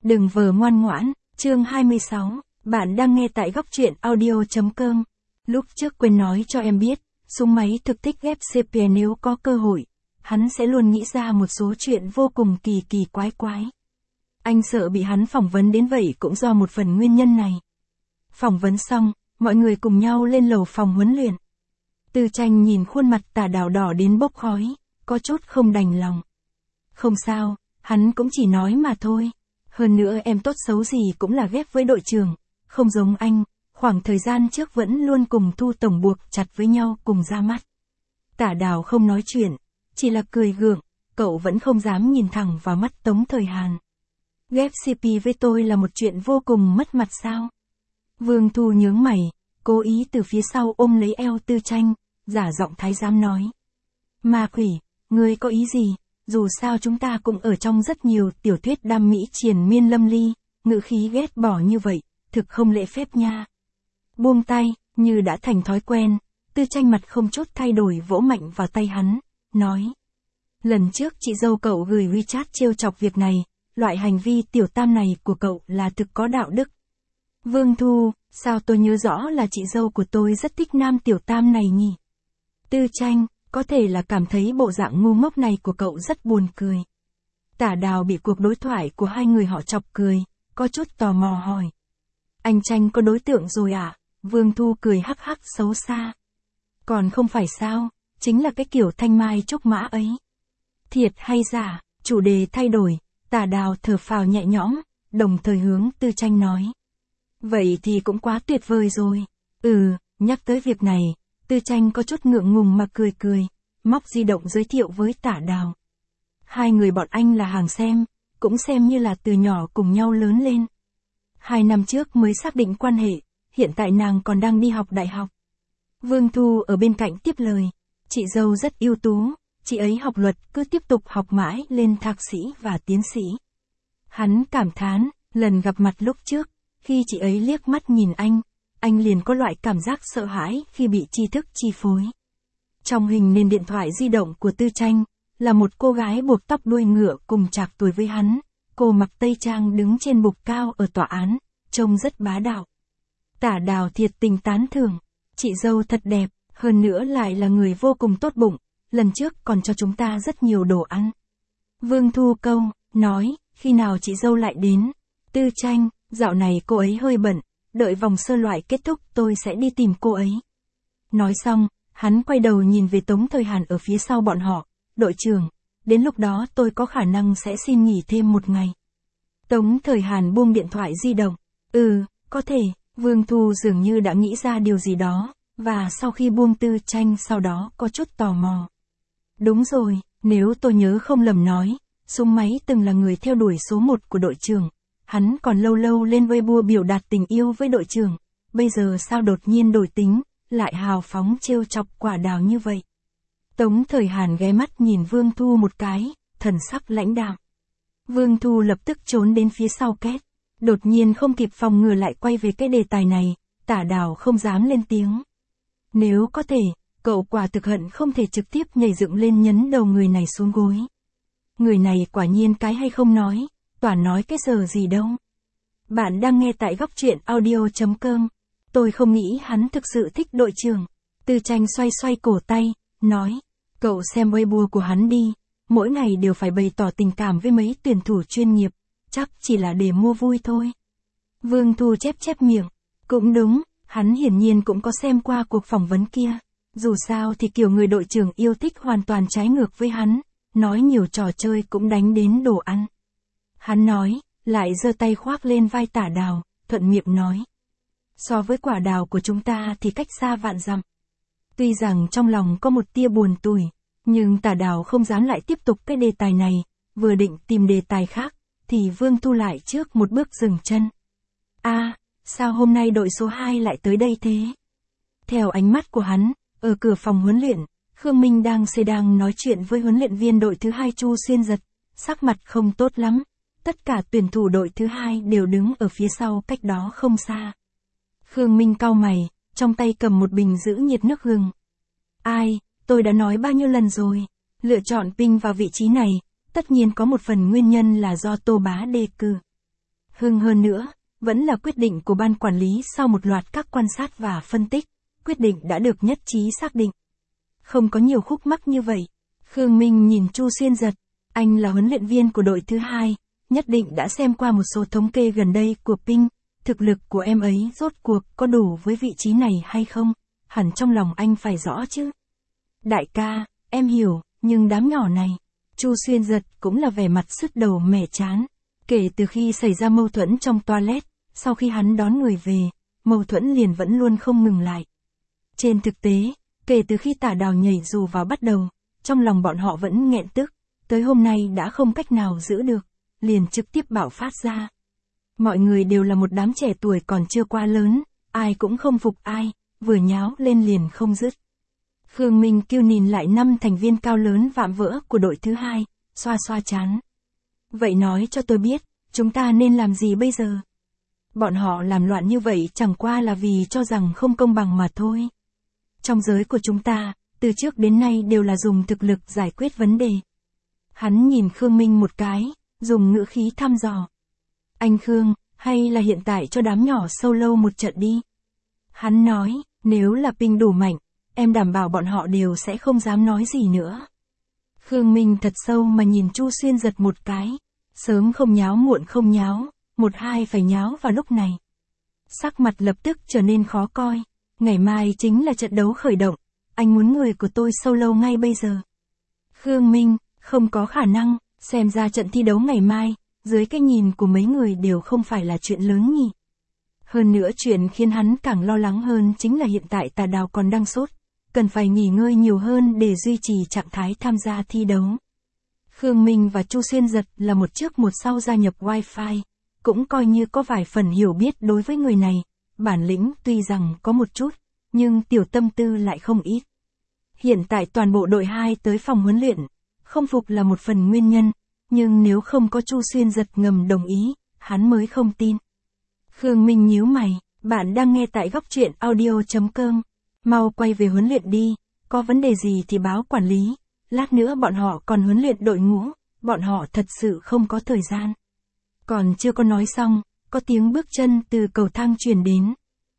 Đừng vờ ngoan ngoãn, chương 26, bạn đang nghe tại góc truyện audio.com. Lúc trước quên nói cho em biết, súng máy thực thích ghép CP nếu có cơ hội, hắn sẽ luôn nghĩ ra một số chuyện vô cùng kỳ kỳ quái quái. Anh sợ bị hắn phỏng vấn đến vậy cũng do một phần nguyên nhân này. Phỏng vấn xong, mọi người cùng nhau lên lầu phòng huấn luyện. Tư Tranh nhìn khuôn mặt Tả Đào đỏ đến bốc khói, có chút không đành lòng. Không sao, hắn cũng chỉ nói mà thôi. Hơn nữa em tốt xấu gì cũng là ghép với đội trưởng, không giống anh, khoảng thời gian trước vẫn luôn cùng Thu Tổng buộc chặt với nhau cùng ra mắt. Tả Đào không nói chuyện, chỉ là cười gượng, cậu vẫn không dám nhìn thẳng vào mắt Tống Thời Hàn. Ghép CP với tôi là một chuyện vô cùng mất mặt sao? Vương Thu nhướng mày, cố ý từ phía sau ôm lấy eo Tư Tranh, giả giọng thái giám nói. Ma quỷ, ngươi có ý gì? Dù sao chúng ta cũng ở trong rất nhiều tiểu thuyết đam mỹ triền miên lâm ly, ngữ khí ghét bỏ như vậy, thực không lễ phép nha. Buông tay, như đã thành thói quen, Tư Tranh mặt không chút thay đổi vỗ mạnh vào tay hắn, nói. Lần trước chị dâu cậu gửi WeChat trêu chọc việc này, loại hành vi tiểu tam này của cậu là thực có đạo đức. Vương Thu, sao tôi nhớ rõ là chị dâu của tôi rất thích nam tiểu tam này nhỉ? Tư Tranh, có thể là cảm thấy bộ dạng ngu ngốc này của cậu rất buồn cười. Tả Đào bị cuộc đối thoại của hai người họ chọc cười, có chút tò mò hỏi. Anh Tranh có đối tượng rồi à? Vương Thu cười hắc hắc xấu xa. Còn không phải sao, chính là cái kiểu thanh mai trúc mã ấy. Thiệt hay giả, chủ đề thay đổi, Tả Đào thở phào nhẹ nhõm, đồng thời hướng Tư Tranh nói. Vậy thì cũng quá tuyệt vời rồi. Nhắc tới việc này, Tư Tranh có chút ngượng ngùng mà cười, móc di động giới thiệu với Tả Đào. Hai người bọn anh là hàng xem, cũng xem như là từ nhỏ cùng nhau lớn lên. 2 năm trước mới xác định quan hệ, hiện tại nàng còn đang đi học đại học. Vương Thu ở bên cạnh tiếp lời, chị dâu rất ưu tú, chị ấy học luật cứ tiếp tục học mãi lên thạc sĩ và tiến sĩ. Hắn cảm thán, lần gặp mặt lúc trước, khi chị ấy liếc mắt nhìn anh liền có loại cảm giác sợ hãi khi bị tri thức chi phối. Trong hình nền điện thoại di động của Tư Tranh, là một cô gái buộc tóc đuôi ngựa cùng chạc tuổi với hắn, cô mặc tây trang đứng trên bục cao ở tòa án, trông rất bá đạo. Tả Đào thiệt tình tán thưởng, chị dâu thật đẹp, hơn nữa lại là người vô cùng tốt bụng, lần trước còn cho chúng ta rất nhiều đồ ăn. Vương Thu câu, nói, khi nào chị dâu lại đến? Tư Tranh, dạo này cô ấy hơi bận, đợi vòng sơ loại kết thúc tôi sẽ đi tìm cô ấy. Nói xong, hắn quay đầu nhìn về Tống Thời Hàn ở phía sau bọn họ, đội trưởng, đến lúc đó tôi có khả năng sẽ xin nghỉ thêm 1 ngày. Tống Thời Hàn buông điện thoại di động, có thể, Vương Thu dường như đã nghĩ ra điều gì đó, và sau khi buông Tư Tranh sau đó có chút tò mò. Đúng rồi, nếu tôi nhớ không lầm nói, súng máy từng là người theo đuổi số 1 của đội trưởng. Hắn còn lâu lâu lên Weibo biểu đạt tình yêu với đội trưởng, bây giờ sao đột nhiên đổi tính, lại hào phóng trêu chọc Quả Đào như vậy. Tống Thời Hàn ghé mắt nhìn Vương Thu một cái, thần sắc lãnh đạm. Vương Thu lập tức trốn đến phía sau két, đột nhiên không kịp phòng ngừa lại quay về cái đề tài này, Tả Đào không dám lên tiếng. Nếu có thể, cậu quả thực hận không thể trực tiếp nhảy dựng lên nhấn đầu người này xuống gối. Người này quả nhiên cái hay không nói. Toàn nói cái giờ gì đâu. Bạn đang nghe tại góc truyện audio.com. Tôi không nghĩ hắn thực sự thích đội trưởng. Tư Tranh xoay cổ tay, nói. Cậu xem Weibo của hắn đi. Mỗi ngày đều phải bày tỏ tình cảm với mấy tuyển thủ chuyên nghiệp. Chắc chỉ là để mua vui thôi. Vương Thu chép miệng. Cũng đúng, hắn hiển nhiên cũng có xem qua cuộc phỏng vấn kia. Dù sao thì kiểu người đội trưởng yêu thích hoàn toàn trái ngược với hắn. Nói nhiều trò chơi cũng đánh đến đồ ăn. Hắn nói, lại giơ tay khoác lên vai Tả Đào, thuận miệng nói. So với Quả Đào của chúng ta thì cách xa vạn dặm. Tuy rằng trong lòng có một tia buồn tủi, nhưng Tả Đào không dám lại tiếp tục cái đề tài này, vừa định tìm đề tài khác, thì Vương Thu lại trước một bước dừng chân. Sao hôm nay đội số 2 lại tới đây thế? Theo ánh mắt của hắn, ở cửa phòng huấn luyện, Khương Minh đang nói chuyện với huấn luyện viên đội thứ 2 Chu Xuyên Giật, sắc mặt không tốt lắm. Tất cả tuyển thủ đội thứ 2 đều đứng ở phía sau cách đó không xa. Khương Minh cau mày, trong tay cầm một bình giữ nhiệt nước gừng. Tôi đã nói bao nhiêu lần rồi, lựa chọn Pinh vào vị trí này, tất nhiên có một phần nguyên nhân là do Tô Bá đề cử. Hơn nữa, vẫn là quyết định của ban quản lý sau một loạt các quan sát và phân tích, quyết định đã được nhất trí xác định. Không có nhiều khúc mắc như vậy. Khương Minh nhìn Chu Xuyên Giật, anh là huấn luyện viên của đội thứ 2, nhất định đã xem qua một số thống kê gần đây của Ping, thực lực của em ấy rốt cuộc có đủ với vị trí này hay không, hẳn trong lòng anh phải rõ chứ. Đại ca, em hiểu, nhưng đám nhỏ này, Chu Xuyên Giật cũng là vẻ mặt sứt đầu mẻ chán. Kể từ khi xảy ra mâu thuẫn trong toilet, sau khi hắn đón người về, mâu thuẫn liền vẫn luôn không ngừng lại. Trên thực tế, kể từ khi Tả Đào nhảy dù vào bắt đầu, trong lòng bọn họ vẫn nghẹn tức, tới hôm nay đã không cách nào giữ được, liền trực tiếp bạo phát ra. Mọi người đều là một đám trẻ tuổi còn chưa quá lớn, ai cũng không phục ai, vừa nháo lên liền không dứt. Khương Minh kêu nhìn lại 5 thành viên cao lớn vạm vỡ của đội thứ 2, xoa xoa chán. Vậy nói cho tôi biết, chúng ta nên làm gì bây giờ? Bọn họ làm loạn như vậy chẳng qua là vì cho rằng không công bằng mà thôi. Trong giới của chúng ta, từ trước đến nay đều là dùng thực lực giải quyết vấn đề. Hắn nhìn Khương Minh một cái, dùng ngữ khí thăm dò. Anh Khương, hay là hiện tại cho đám nhỏ solo một trận đi? Hắn nói, nếu là Ping đủ mạnh, em đảm bảo bọn họ đều sẽ không dám nói gì nữa. Khương Minh thật sâu mà nhìn Chu Xuyên Giật một cái. Sớm không nháo muộn không nháo, một hai phải nháo vào lúc này. Sắc mặt lập tức trở nên khó coi. Ngày mai chính là trận đấu khởi động. Anh muốn người của tôi solo ngay bây giờ. Khương Minh, không có khả năng, xem ra trận thi đấu ngày mai, dưới cái nhìn của mấy người đều không phải là chuyện lớn nhỉ. Hơn nữa chuyện khiến hắn càng lo lắng hơn chính là hiện tại Tà Đào còn đang sốt, cần phải nghỉ ngơi nhiều hơn để duy trì trạng thái tham gia thi đấu. Khương Minh và Chu Xuyên Giật là một trước một sau gia nhập Wi-Fi, cũng coi như có vài phần hiểu biết đối với người này, bản lĩnh tuy rằng có một chút, nhưng tiểu tâm tư lại không ít. Hiện tại toàn bộ đội 2 tới phòng huấn luyện, không phục là một phần nguyên nhân, nhưng nếu không có Chu Xuyên Giật ngầm đồng ý, hắn mới không tin. Khương Minh nhíu mày, bạn đang nghe tại góc truyện audio.com, mau quay về huấn luyện đi, có vấn đề gì thì báo quản lý, lát nữa bọn họ còn huấn luyện đội ngũ, bọn họ thật sự không có thời gian. Còn chưa có nói xong, có tiếng bước chân từ cầu thang truyền đến.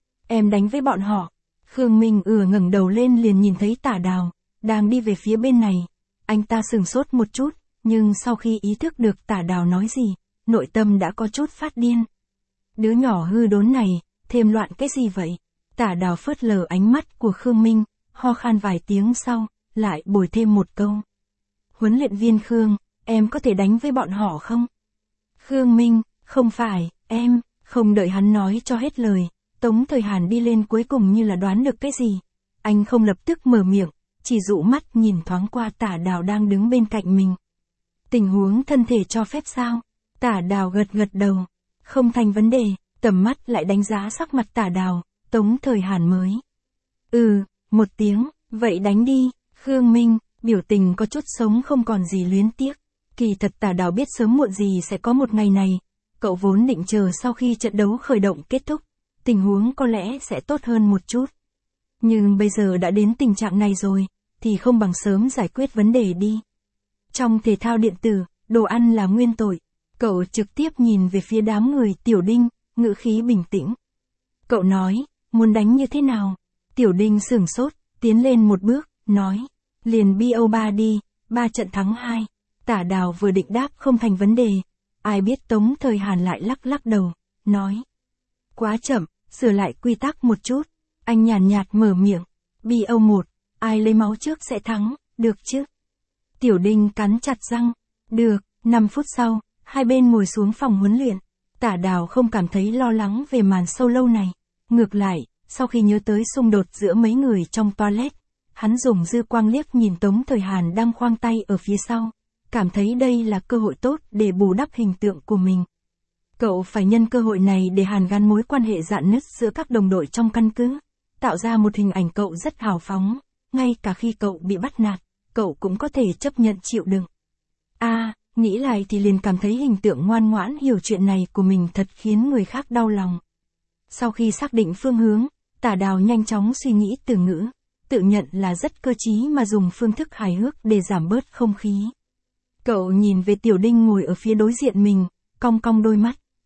Em đánh với bọn họ. Khương Minh ngẩng đầu lên liền nhìn thấy Tả Đào, đang đi về phía bên này. Anh ta sửng sốt một chút, nhưng sau khi ý thức được Tả Đào nói gì, nội tâm đã có chút phát điên. Đứa nhỏ hư đốn này, thêm loạn cái gì vậy? Tả Đào phớt lờ ánh mắt của Khương Minh, ho khan vài tiếng sau, lại bồi thêm một câu. Huấn luyện viên Khương, em có thể đánh với bọn họ không? Khương Minh, không phải, em, không đợi hắn nói cho hết lời. Tống Thời Hàn đi lên cuối cùng như là đoán được cái gì. Anh không lập tức mở miệng, chỉ dụ mắt nhìn thoáng qua Tả Đào đang đứng bên cạnh mình. Tình huống thân thể cho phép sao? Tả Đào gật gật đầu. Không thành vấn đề, tầm mắt lại đánh giá sắc mặt Tả Đào, Tống Thời Hàn mới. Một tiếng, vậy đánh đi. Khương Minh, biểu tình có chút sống không còn gì luyến tiếc. Kỳ thật Tả Đào biết sớm muộn gì sẽ có một ngày này. Cậu vốn định chờ sau khi trận đấu khởi động kết thúc, tình huống có lẽ sẽ tốt hơn một chút. Nhưng bây giờ đã đến tình trạng này rồi, thì không bằng sớm giải quyết vấn đề đi. Trong thể thao điện tử, đồ ăn là nguyên tội. Cậu trực tiếp nhìn về phía đám người Tiểu Đinh, ngữ khí bình tĩnh. Cậu nói, muốn đánh như thế nào? Tiểu Đinh sửng sốt, tiến lên một bước, nói. Liền BO3 đi, 3 trận thắng 2. Tả Đào vừa định đáp không thành vấn đề. Ai biết Tống Thời Hàn lại lắc lắc đầu, nói. Quá chậm, sửa lại quy tắc một chút. Anh nhàn nhạt mở miệng. BO1, ai lấy máu trước sẽ thắng, được chứ? Tiểu Đinh cắn chặt răng. Được, 5 phút sau, hai bên ngồi xuống phòng huấn luyện. Tả Đào không cảm thấy lo lắng về màn solo này. Ngược lại, sau khi nhớ tới xung đột giữa mấy người trong toilet, hắn dùng dư quang liếc nhìn Tống Thời Hàn đang khoang tay ở phía sau. Cảm thấy đây là cơ hội tốt để bù đắp hình tượng của mình. Cậu phải nhân cơ hội này để hàn gắn mối quan hệ rạn nứt giữa các đồng đội trong căn cứ, tạo ra một hình ảnh cậu rất hào phóng, ngay cả khi cậu bị bắt nạt, cậu cũng có thể chấp nhận chịu đựng. Nghĩ lại thì liền cảm thấy hình tượng ngoan ngoãn hiểu chuyện này của mình thật khiến người khác đau lòng. Sau khi xác định phương hướng, Tả Đào nhanh chóng suy nghĩ từ ngữ, tự nhận là rất cơ trí mà dùng phương thức hài hước để giảm bớt không khí. Cậu nhìn về Tiểu Đinh ngồi ở phía đối diện mình, cong cong đôi mắt,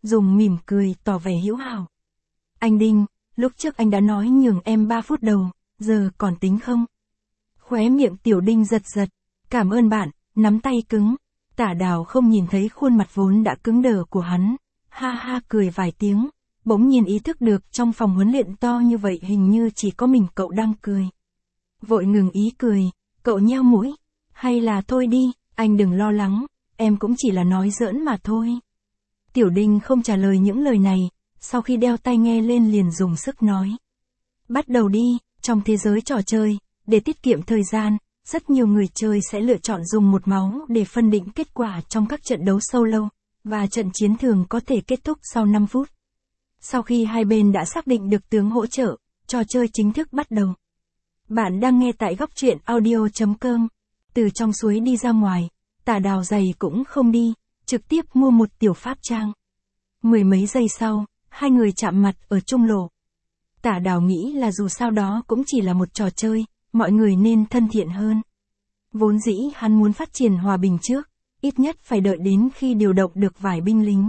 dùng mỉm cười tỏ vẻ hữu hảo. Anh Đinh, lúc trước anh đã nói nhường em 3 phút đầu, giờ còn tính không? Khóe miệng Tiểu Đinh giật giật. Cảm ơn bạn, nắm tay cứng. Tả Đào không nhìn thấy khuôn mặt vốn đã cứng đờ của hắn. Ha ha cười vài tiếng, bỗng nhiên ý thức được trong phòng huấn luyện to như vậy hình như chỉ có mình cậu đang cười. Vội ngừng ý cười, cậu nheo mũi. Hay là thôi đi, anh đừng lo lắng, em cũng chỉ là nói giỡn mà thôi. Tiểu Đinh không trả lời những lời này, sau khi đeo tai nghe lên liền dùng sức nói. Bắt đầu đi, trong thế giới trò chơi, để tiết kiệm thời gian, rất nhiều người chơi sẽ lựa chọn dùng một máu để phân định kết quả trong các trận đấu solo, và trận chiến thường có thể kết thúc sau 5 phút. Sau khi hai bên đã xác định được tướng hỗ trợ, trò chơi chính thức bắt đầu. Bạn đang nghe tại góc truyện audio.com. Từ trong suối đi ra ngoài, Tả Đào giày cũng không đi, trực tiếp mua một tiểu pháp trang. Mười mấy giây sau, hai người chạm mặt ở trung lộ. Tả Đào nghĩ là dù sao đó cũng chỉ là một trò chơi, mọi người nên thân thiện hơn. Vốn dĩ hắn muốn phát triển hòa bình trước, ít nhất phải đợi đến khi điều động được vài binh lính.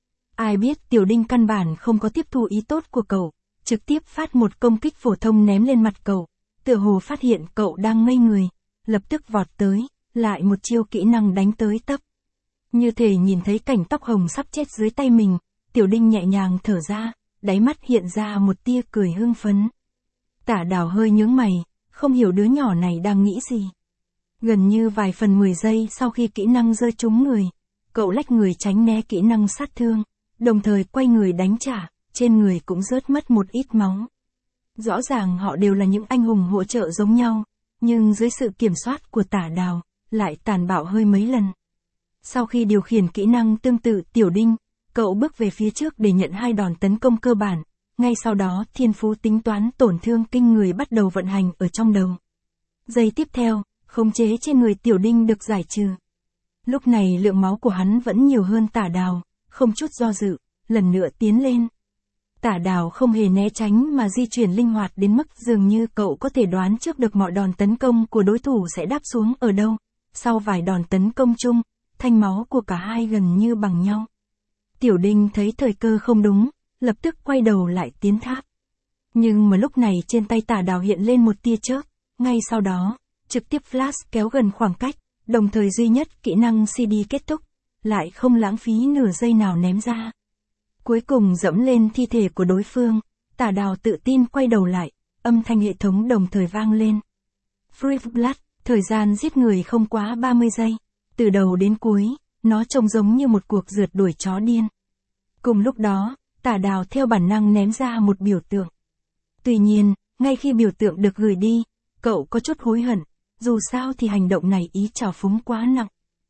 Ai biết Tiểu Đinh căn bản không có tiếp thu ý tốt của cậu, trực tiếp phát một công kích phổ thông ném lên mặt cậu, tựa hồ phát hiện cậu đang ngây người, lập tức vọt tới, lại một chiêu kỹ năng đánh tới tấp. Như thể nhìn thấy cảnh tóc hồng sắp chết dưới tay mình, Tiểu Đinh nhẹ nhàng thở ra, đáy mắt hiện ra một tia cười hưng phấn. Tả Đào hơi nhướng mày, không hiểu đứa nhỏ này đang nghĩ gì. Gần như vài phần 10 giây sau khi kỹ năng rơi trúng người, cậu lách người tránh né kỹ năng sát thương, đồng thời quay người đánh trả, trên người cũng rớt mất một ít máu. Rõ ràng họ đều là những anh hùng hỗ trợ giống nhau, nhưng dưới sự kiểm soát của Tả Đào, lại tàn bạo hơi mấy lần. Sau khi điều khiển kỹ năng tương tự Tiểu Đinh, cậu bước về phía trước để nhận 2 đòn tấn công cơ bản, ngay sau đó thiên phú tính toán tổn thương kinh người bắt đầu vận hành ở trong đầu. Giây tiếp theo, khống chế trên người Tiểu Đinh được giải trừ. Lúc này lượng máu của hắn vẫn nhiều hơn Tả Đào, không chút do dự, lần nữa tiến lên. Tả Đào không hề né tránh mà di chuyển linh hoạt đến mức dường như cậu có thể đoán trước được mọi đòn tấn công của đối thủ sẽ đáp xuống ở đâu. Sau vài đòn tấn công chung, thanh máu của cả hai gần như bằng nhau. Tiểu Đinh thấy thời cơ không đúng, lập tức quay đầu lại tiến tháp. Nhưng mà lúc này trên tay Tả Đào hiện lên một tia chớp, ngay sau đó, trực tiếp flash kéo gần khoảng cách, đồng thời duy nhất kỹ năng CD kết thúc, lại không lãng phí nửa giây nào ném ra. Cuối cùng dẫm lên thi thể của đối phương, Tả Đào tự tin quay đầu lại, âm thanh hệ thống đồng thời vang lên. Free Blood, thời gian giết người không quá 30 giây. Từ đầu đến cuối, nó trông giống như một cuộc rượt đuổi chó điên. Cùng lúc đó, Tả Đào theo bản năng ném ra một biểu tượng. Tuy nhiên, ngay khi biểu tượng được gửi đi, cậu có chút hối hận, dù sao thì hành động này ý trào phúng quá nặng.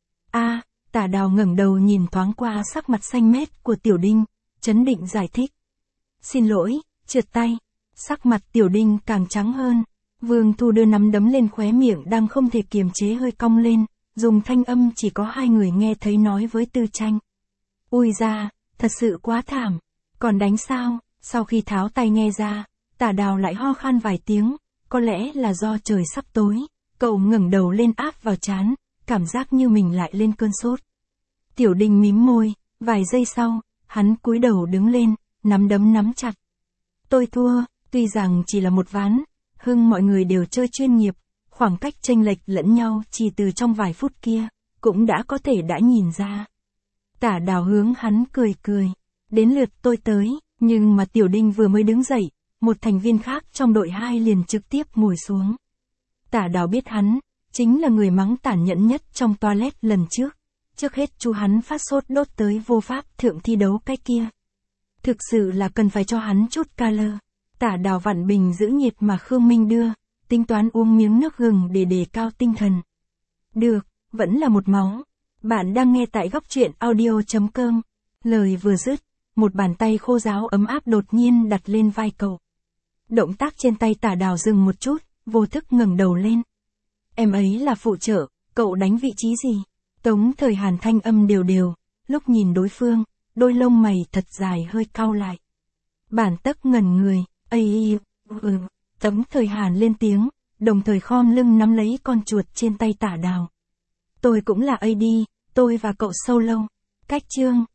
Tả Đào ngẩng đầu nhìn thoáng qua sắc mặt xanh mét của Tiểu Đinh, chấn định giải thích. Xin lỗi, trượt tay. Sắc mặt Tiểu Đinh càng trắng hơn. Vương Thu đưa nắm đấm lên khóe miệng đang không thể kiềm chế hơi cong lên, dùng thanh âm chỉ có hai người nghe thấy nói với Tư Tranh. Ui da, thật sự quá thảm. Còn đánh sao? Sau khi tháo tay nghe ra, Tả Đào lại ho khan vài tiếng, có lẽ là do trời sắp tối. Cậu ngẩng đầu lên áp vào trán, cảm giác như mình lại lên cơn sốt. Tiểu Đinh mím môi, vài giây sau, hắn cúi đầu đứng lên, nắm đấm nắm chặt. Tôi thua, tuy rằng chỉ là một ván, hưng mọi người đều chơi chuyên nghiệp, khoảng cách chênh lệch lẫn nhau chỉ từ trong vài phút kia, cũng đã có thể đã nhìn ra. Tả Đào hướng hắn cười cười, đến lượt tôi tới, nhưng mà Tiểu Đinh vừa mới đứng dậy, một thành viên khác trong đội 2 liền trực tiếp ngồi xuống. Tả Đào biết hắn, chính là người mắng tàn nhẫn nhất trong toilet lần trước. Trước hết chú hắn phát sốt đốt tới vô pháp thượng thi đấu cái kia. Thực sự là cần phải cho hắn chút ca lơ. Tả Đào vặn bình giữ nhiệt mà Khương Minh đưa, tính toán uống miếng nước gừng để đề cao tinh thần. Được, vẫn là một máu. Bạn đang nghe tại góc truyện audio.com. Lời vừa dứt, một bàn tay khô ráo ấm áp đột nhiên đặt lên vai cậu. Động tác trên tay Tả Đào dừng một chút, vô thức ngẩng đầu lên. Em ấy là phụ trợ, cậu đánh vị trí gì? Tống Thời Hàn thanh âm đều đều, lúc nhìn đối phương, đôi lông mày thật dài hơi cau lại. Bản Tấc ngẩn người, Tống Thời Hàn lên tiếng, đồng thời khom lưng nắm lấy con chuột trên tay Tả Đào. Tôi cũng là AD, tôi và cậu solo. Cách chương.